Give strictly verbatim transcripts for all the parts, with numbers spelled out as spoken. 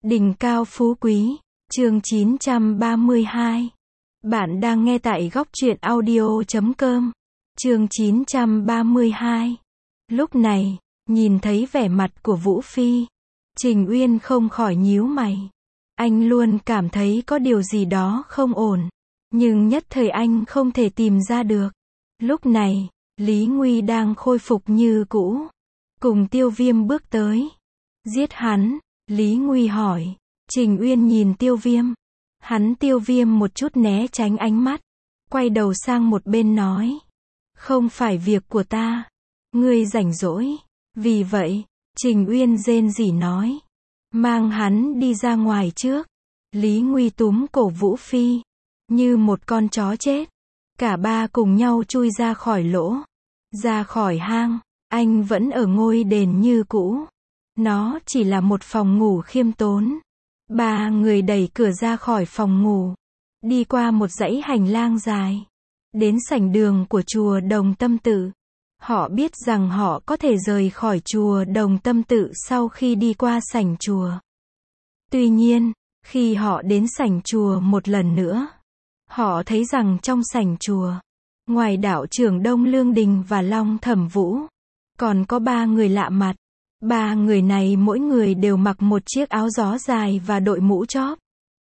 Đỉnh cao phú quý, chương chín trăm ba mươi hai. Bạn đang nghe tại góc truyện audio chấm com. Chương chín trăm ba mươi hai. Lúc này, nhìn thấy vẻ mặt của Vũ Phi, Trình Uyên không khỏi nhíu mày. Anh luôn cảm thấy có điều gì đó không ổn, nhưng nhất thời anh không thể tìm ra được. Lúc này, Lý Nguy đang khôi phục như cũ, cùng Tiêu Viêm bước tới. Giết hắn, Lý Nguy hỏi. Trình Uyên nhìn Tiêu Viêm. Hắn Tiêu Viêm một chút né tránh ánh mắt, quay đầu sang một bên nói. Không phải việc của ta. Ngươi rảnh rỗi. Vì vậy, Trình Uyên rên rỉ nói. Mang hắn đi ra ngoài trước. Lý Nguy túm cổ Vũ Phi, như một con chó chết. Cả ba cùng nhau chui ra khỏi lỗ, ra khỏi hang. Anh vẫn ở ngôi đền như cũ. Nó chỉ là một phòng ngủ khiêm tốn. Ba người đẩy cửa ra khỏi phòng ngủ, đi qua một dãy hành lang dài, đến sảnh đường của chùa Đồng Tâm Tự. Họ biết rằng họ có thể rời khỏi chùa Đồng Tâm Tự sau khi đi qua sảnh chùa. Tuy nhiên, khi họ đến sảnh chùa một lần nữa, họ thấy rằng trong sảnh chùa, ngoài đạo trưởng Đông Lương Đình và Long Thẩm Vũ, còn có ba người lạ mặt. Ba người này mỗi người đều mặc một chiếc áo gió dài và đội mũ chóp.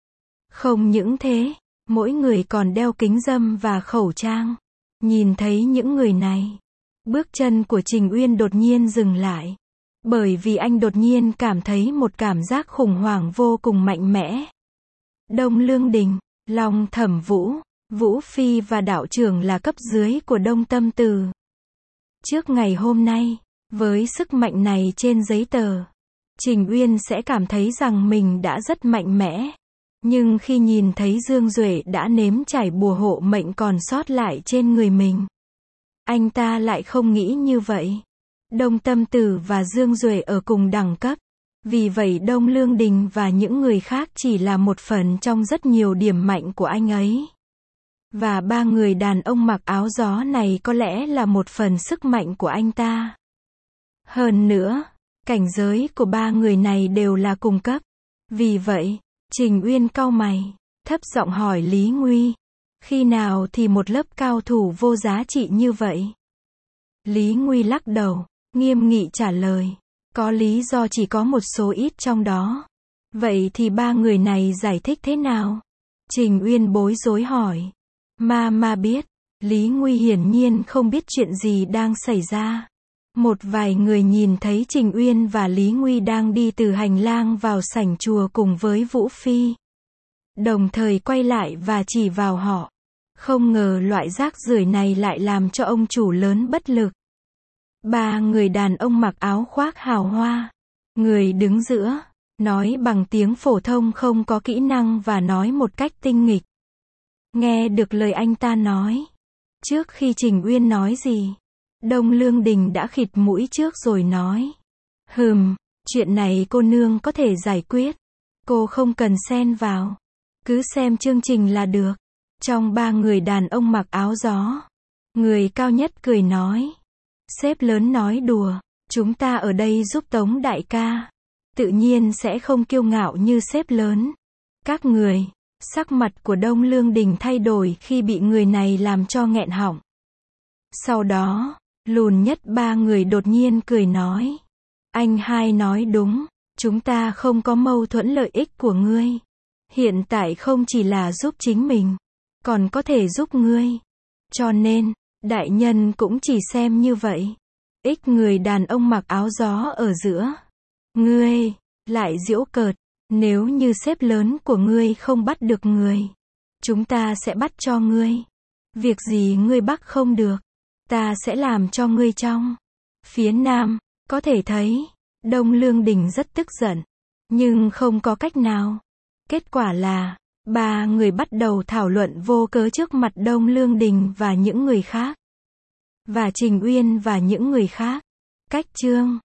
Không những thế, mỗi người còn đeo kính râm và khẩu trang. Nhìn thấy những người này, bước chân của Trình Uyên đột nhiên dừng lại. Bởi vì anh đột nhiên cảm thấy một cảm giác khủng hoảng vô cùng mạnh mẽ. Đông Lương Đình, Long Thẩm Vũ, Vũ Phi và đạo trưởng là cấp dưới của Đông Tâm Từ. Trước ngày hôm nay, với sức mạnh này trên giấy tờ, Trình Uyên sẽ cảm thấy rằng mình đã rất mạnh mẽ. Nhưng khi nhìn thấy Dương Duệ đã nếm trải bùa hộ mệnh còn sót lại trên người mình, anh ta lại không nghĩ như vậy. Đông Tâm Tử và Dương Duệ ở cùng đẳng cấp. Vì vậy Đông Lương Đình và những người khác chỉ là một phần trong rất nhiều điểm mạnh của anh ấy. Và ba người đàn ông mặc áo gió này có lẽ là một phần sức mạnh của anh ta. Hơn nữa, cảnh giới của ba người này đều là cùng cấp. Vì vậy, Trình Uyên cau mày, thấp giọng hỏi Lý Nguy. Khi nào thì một lớp cao thủ vô giá trị như vậy? Lý Nguy lắc đầu, nghiêm nghị trả lời. Có lý do chỉ có một số ít trong đó. Vậy thì ba người này giải thích thế nào? Trình Uyên bối rối hỏi. Ma ma biết. Lý Nguy hiển nhiên không biết chuyện gì đang xảy ra. Một vài người nhìn thấy Trình Uyên và Lý Nguy đang đi từ hành lang vào sảnh chùa cùng với Vũ Phi. Đồng thời quay lại và chỉ vào họ. Không ngờ loại rác rưởi này lại làm cho ông chủ lớn bất lực. Ba người đàn ông mặc áo khoác hào hoa. Người đứng giữa, nói bằng tiếng phổ thông không có kỹ năng và nói một cách tinh nghịch. Nghe được lời anh ta nói. Trước khi Trình Uyên nói gì, Đông Lương Đình đã khịt mũi trước rồi nói. Hừm, chuyện này cô nương có thể giải quyết. Cô không cần xen vào. Cứ xem chương trình là được. Trong ba người đàn ông mặc áo gió, người cao nhất cười nói. Sếp lớn nói đùa, chúng ta ở đây giúp Tống đại ca. Tự nhiên sẽ không kiêu ngạo như sếp lớn. Các người, sắc mặt của Đông Lương Đình thay đổi khi bị người này làm cho nghẹn họng. Sau đó, lùn nhất ba người đột nhiên cười nói. Anh hai nói đúng, chúng ta không có mâu thuẫn lợi ích của ngươi. Hiện tại không chỉ là giúp chính mình, còn có thể giúp ngươi. Cho nên, đại nhân cũng chỉ xem như vậy. Ích người đàn ông mặc áo gió ở giữa. Ngươi, lại giễu cợt, nếu như sếp lớn của ngươi không bắt được người, chúng ta sẽ bắt cho ngươi. Việc gì ngươi bắt không được, ta sẽ làm cho ngươi trong. Phía Nam, có thể thấy, Đông Lương Đình rất tức giận, nhưng không có cách nào. Kết quả là, ba người bắt đầu thảo luận vô cớ trước mặt Đông Lương Đình và những người khác. Và Trình Uyên và những người khác. Cách chương